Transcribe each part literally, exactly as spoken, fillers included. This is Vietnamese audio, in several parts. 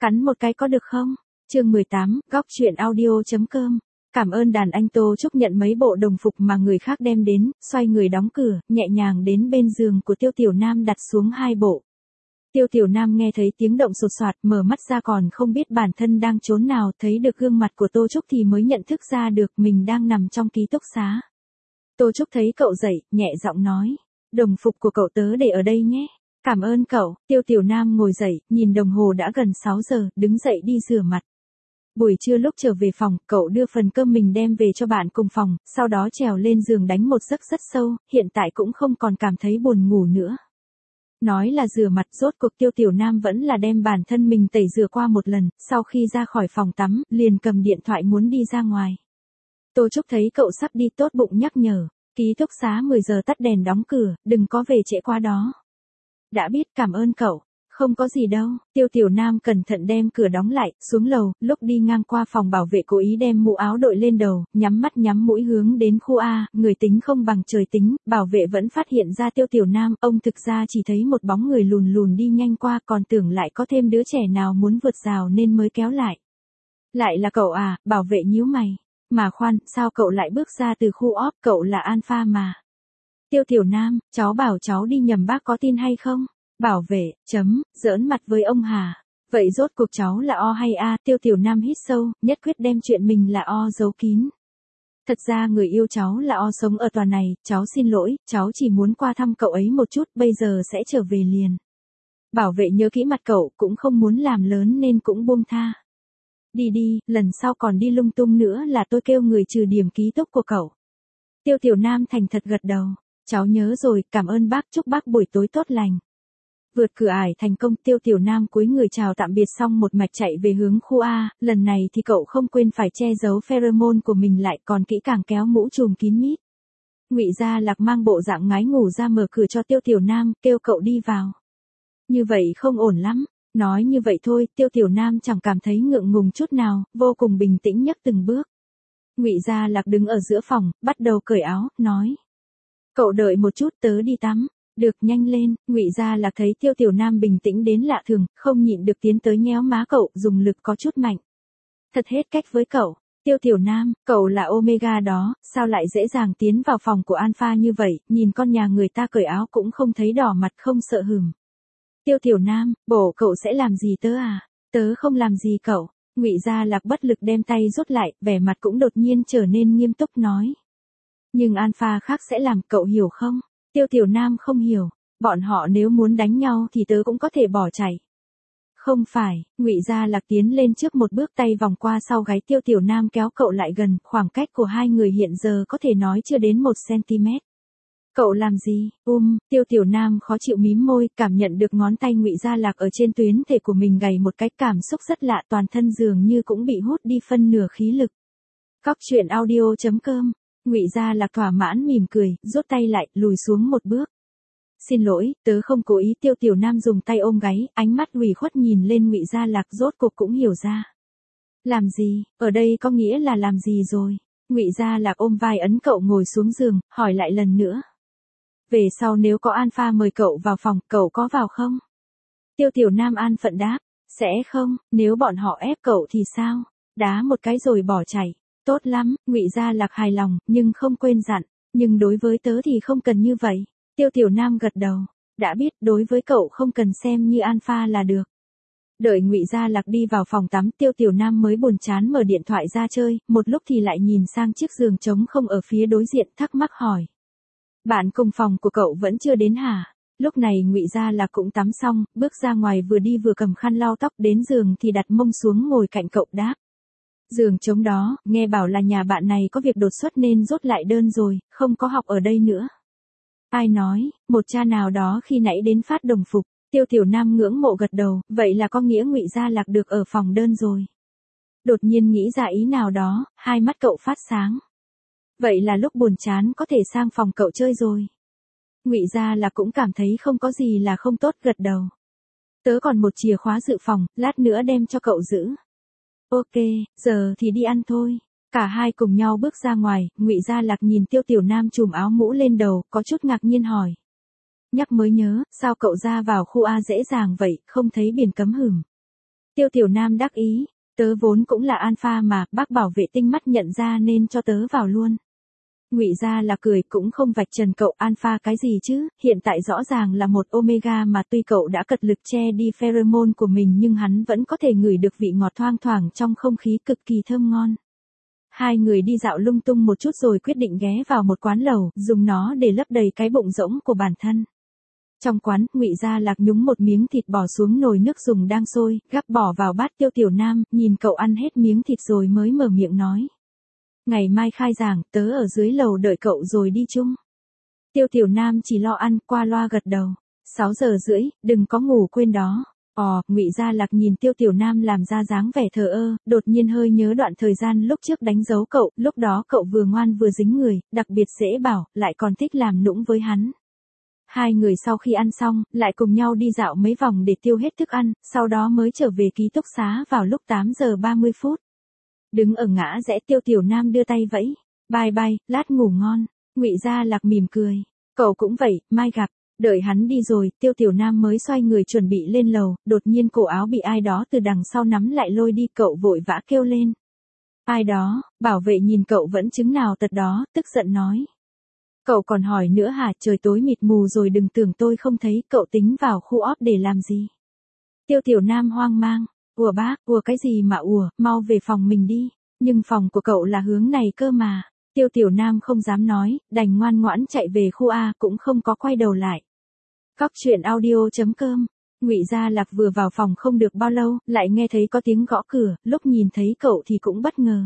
Cắn một cái có được không? Chương mười tám, góc truyện audio.com. Cảm ơn đàn anh. Tô Trúc nhận mấy bộ đồng phục mà người khác đem đến, xoay người đóng cửa, nhẹ nhàng đến bên giường của Tiêu Tiểu Nam đặt xuống hai bộ. Tiêu Tiểu Nam nghe thấy tiếng động sột soạt, mở mắt ra còn không biết bản thân đang trốn nào, thấy được gương mặt của Tô Trúc thì mới nhận thức ra được mình đang nằm trong ký túc xá. Tô Trúc thấy cậu dậy, nhẹ giọng nói, đồng phục của cậu tớ để ở đây nhé. Cảm ơn cậu. Tiêu Tiểu Nam ngồi dậy, nhìn đồng hồ đã gần sáu giờ, đứng dậy đi rửa mặt. Buổi trưa lúc trở về phòng, cậu đưa phần cơm mình đem về cho bạn cùng phòng, sau đó trèo lên giường đánh một giấc rất sâu, hiện tại cũng không còn cảm thấy buồn ngủ nữa. Nói là rửa mặt, rốt cuộc Tiêu Tiểu Nam vẫn là đem bản thân mình tẩy rửa qua một lần, sau khi ra khỏi phòng tắm, liền cầm điện thoại muốn đi ra ngoài. Tô Trúc thấy cậu sắp đi tốt bụng nhắc nhở, ký túc xá mười giờ tắt đèn đóng cửa, đừng có về trễ quá đó. Đã biết, cảm ơn cậu. Không có gì đâu. Tiêu Tiểu Nam cẩn thận đem cửa đóng lại, xuống lầu, lúc đi ngang qua phòng bảo vệ cố ý đem mũ áo đội lên đầu, nhắm mắt nhắm mũi hướng đến khu A, người tính không bằng trời tính, bảo vệ vẫn phát hiện ra Tiêu Tiểu Nam, ông thực ra chỉ thấy một bóng người lùn lùn đi nhanh qua, còn tưởng lại có thêm đứa trẻ nào muốn vượt rào nên mới kéo lại. Lại là cậu à? Bảo vệ nhíu mày. Mà khoan, sao cậu lại bước ra từ khu óp, cậu là Alpha mà. Tiêu Tiểu Nam, cháu bảo cháu đi nhầm bác có tin hay không? Bảo vệ, chấm, giỡn mặt với ông Hà. Vậy rốt cuộc cháu là O hay A? Tiêu Tiểu Nam hít sâu, nhất quyết đem chuyện mình là O giấu kín. Thật ra người yêu cháu là O sống ở tòa này, cháu xin lỗi, cháu chỉ muốn qua thăm cậu ấy một chút, bây giờ sẽ trở về liền. Bảo vệ nhớ kỹ mặt cậu, cũng không muốn làm lớn nên cũng buông tha. Đi đi, lần sau còn đi lung tung nữa là tôi kêu người trừ điểm ký túc của cậu. Tiêu Tiểu Nam thành thật gật đầu. Cháu nhớ rồi, cảm ơn bác, chúc bác buổi tối tốt lành. Vượt cửa ải thành công, Tiêu Tiểu Nam cúi người chào tạm biệt xong một mạch chạy về hướng khu A, lần này thì cậu không quên phải che giấu pheromone của mình lại, còn kỹ càng kéo mũ trùm kín mít. Ngụy Gia Lạc mang bộ dạng ngái ngủ ra mở cửa cho Tiêu Tiểu Nam, kêu cậu đi vào. Như vậy không ổn lắm. Nói như vậy thôi, Tiêu Tiểu Nam chẳng cảm thấy ngượng ngùng chút nào, vô cùng bình tĩnh nhấc từng bước. Ngụy Gia Lạc đứng ở giữa phòng, bắt đầu cởi áo, nói. Cậu đợi một chút, tớ đi tắm. Được, nhanh lên. Ngụy Gia Lạc thấy Tiêu Tiểu Nam bình tĩnh đến lạ thường, không nhịn được tiến tới nhéo má cậu, dùng lực có chút mạnh. Thật hết cách với cậu. Tiêu Tiểu Nam, cậu là Omega đó, sao lại dễ dàng tiến vào phòng của Alpha như vậy, nhìn con nhà người ta cởi áo cũng không thấy đỏ mặt không sợ hửm. Tiêu Tiểu Nam, bổ cậu sẽ làm gì tớ à? Tớ không làm gì cậu. Ngụy Gia Lạc bất lực đem tay rút lại, vẻ mặt cũng đột nhiên trở nên nghiêm túc nói. Nhưng Alpha khác sẽ làm, cậu hiểu không? Tiêu Tiểu Nam không hiểu, bọn họ nếu muốn đánh nhau thì tớ cũng có thể bỏ chạy. Không phải, Ngụy Gia Lạc tiến lên trước một bước, tay vòng qua sau gáy Tiêu Tiểu Nam kéo cậu lại gần, khoảng cách của hai người hiện giờ có thể nói chưa đến một xăng-ti-mét. Cậu làm gì? Um, Tiêu Tiểu Nam khó chịu mím môi, cảm nhận được ngón tay Ngụy Gia Lạc ở trên tuyến thể của mình gầy một cái, cảm xúc rất lạ, toàn thân dường như cũng bị hút đi phân nửa khí lực. Góc truyện audio.com. Ngụy Gia Lạc thỏa mãn mỉm cười, rút tay lại, lùi xuống một bước. Xin lỗi, tớ không cố ý. Tiêu Tiểu Nam dùng tay ôm gáy, ánh mắt ủy khuất nhìn lên Ngụy Gia Lạc, rốt cuộc cũng hiểu ra. Làm gì? Ở đây có nghĩa là làm gì rồi? Ngụy Gia Lạc ôm vai ấn cậu ngồi xuống giường, hỏi lại lần nữa. Về sau nếu có Alpha mời cậu vào phòng, cậu có vào không? Tiêu Tiểu Nam an phận đáp, sẽ không, nếu bọn họ ép cậu thì sao? Đá một cái rồi bỏ chạy. Tốt lắm, Ngụy Gia Lạc hài lòng, nhưng không quên dặn, nhưng đối với tớ thì không cần như vậy. Tiêu Tiểu Nam gật đầu, đã biết, đối với cậu không cần xem như Alpha là được. Đợi Ngụy Gia Lạc đi vào phòng tắm, Tiêu Tiểu Nam mới buồn chán mở điện thoại ra chơi, một lúc thì lại nhìn sang chiếc giường trống không ở phía đối diện, thắc mắc hỏi. Bạn cùng phòng của cậu vẫn chưa đến hả? Lúc này Ngụy Gia Lạc cũng tắm xong, bước ra ngoài vừa đi vừa cầm khăn lau tóc, đến giường thì đặt mông xuống ngồi cạnh cậu đáp. Giường trống đó, nghe bảo là nhà bạn này có việc đột xuất nên rút lại đơn rồi, không có học ở đây nữa. Ai nói? Một cha nào đó khi nãy đến phát đồng phục. Tiêu Tiểu Nam ngưỡng mộ gật đầu, vậy là có nghĩa Ngụy Gia Lạc được ở phòng đơn rồi. Đột nhiên nghĩ ra ý nào đó, hai mắt cậu phát sáng. Vậy là lúc buồn chán có thể sang phòng cậu chơi rồi. Ngụy Gia Lạc cũng cảm thấy không có gì là không tốt, gật đầu. Tớ còn một chìa khóa dự phòng, lát nữa đem cho cậu giữ. Ok, giờ thì đi ăn thôi. Cả hai cùng nhau bước ra ngoài, Ngụy Gia Lạc nhìn Tiêu Tiểu Nam trùm áo mũ lên đầu, có chút ngạc nhiên hỏi. Nhắc mới nhớ, sao cậu ra vào khu A dễ dàng vậy, không thấy biển cấm hửm? Tiêu Tiểu Nam đắc ý, tớ vốn cũng là alpha mà, bác bảo vệ tinh mắt nhận ra nên cho tớ vào luôn. Ngụy Gia Lạc cười, cũng không vạch trần cậu alpha cái gì chứ, hiện tại rõ ràng là một omega mà tuy cậu đã cật lực che đi pheromone của mình nhưng hắn vẫn có thể ngửi được vị ngọt thoang thoảng trong không khí cực kỳ thơm ngon. Hai người đi dạo lung tung một chút rồi quyết định ghé vào một quán lẩu, dùng nó để lấp đầy cái bụng rỗng của bản thân. Trong quán, Ngụy Gia Lạc nhúng một miếng thịt bò xuống nồi nước dùng đang sôi, gắp bỏ vào bát Tiêu Tiểu Nam, nhìn cậu ăn hết miếng thịt rồi mới mở miệng nói. Ngày mai khai giảng, tớ ở dưới lầu đợi cậu rồi đi chung. Tiêu Tiểu Nam chỉ lo ăn, qua loa gật đầu. sáu giờ rưỡi, đừng có ngủ quên đó. Ồ, Ngụy Gia Lạc nhìn Tiêu Tiểu Nam làm ra dáng vẻ thờ ơ, đột nhiên hơi nhớ đoạn thời gian lúc trước đánh dấu cậu, lúc đó cậu vừa ngoan vừa dính người, đặc biệt dễ bảo, lại còn thích làm nũng với hắn. Hai người sau khi ăn xong, lại cùng nhau đi dạo mấy vòng để tiêu hết thức ăn, sau đó mới trở về ký túc xá vào lúc tám giờ ba mươi phút. Đứng ở ngã rẽ Tiêu Tiểu Nam đưa tay vẫy, bye bye, lát ngủ ngon. Ngụy Gia Lạc mỉm cười, cậu cũng vậy, mai gặp. Đợi hắn đi rồi, Tiêu Tiểu Nam mới xoay người chuẩn bị lên lầu, đột nhiên cổ áo bị ai đó từ đằng sau nắm lại lôi đi, cậu vội vã kêu lên. Ai đó, bảo vệ nhìn cậu vẫn chứng nào tật đó, tức giận nói. Cậu còn hỏi nữa hả, trời tối mịt mù rồi, đừng tưởng tôi không thấy, cậu tính vào khu óp để làm gì? Tiêu Tiểu Nam hoang mang, ủa bác, ủa cái gì mà ủa, mau về phòng mình đi, nhưng phòng của cậu là hướng này cơ mà. Tiêu Tiểu Nam không dám nói, đành ngoan ngoãn chạy về khu A, cũng không có quay đầu lại. Góc truyện audio chấm com. Ngụy Gia Lạc vừa vào phòng không được bao lâu, lại nghe thấy có tiếng gõ cửa, lúc nhìn thấy cậu thì cũng bất ngờ.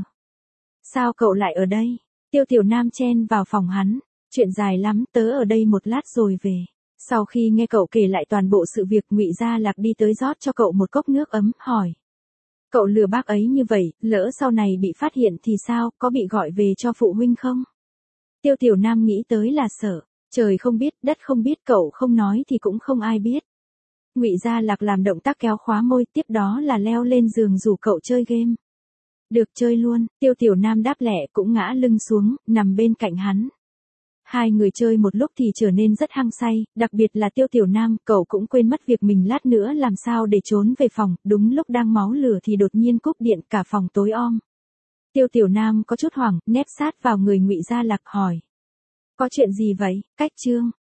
Sao cậu lại ở đây? Tiêu Tiểu Nam chen vào phòng hắn. Chuyện dài lắm, tớ ở đây một lát rồi về. Sau khi nghe cậu kể lại toàn bộ sự việc, Ngụy Gia Lạc đi tới rót cho cậu một cốc nước ấm, hỏi. Cậu lừa bác ấy như vậy, lỡ sau này bị phát hiện thì sao, có bị gọi về cho phụ huynh không? Tiêu Tiểu Nam nghĩ tới là sợ. Trời không biết, đất không biết, cậu không nói thì cũng không ai biết. Ngụy Gia Lạc làm động tác kéo khóa môi, tiếp đó là leo lên giường rủ cậu chơi game. Được chơi luôn, Tiêu Tiểu Nam đáp lẹ, cũng ngã lưng xuống, nằm bên cạnh hắn. Hai người chơi một lúc thì trở nên rất hăng say, đặc biệt là Tiêu Tiểu Nam, cậu cũng quên mất việc mình lát nữa làm sao để trốn về phòng, đúng lúc đang máu lửa thì đột nhiên cúp điện, cả phòng tối om. Tiêu Tiểu Nam có chút hoảng, nép sát vào người Ngụy Gia Lạc hỏi. Có chuyện gì vậy, cách chương?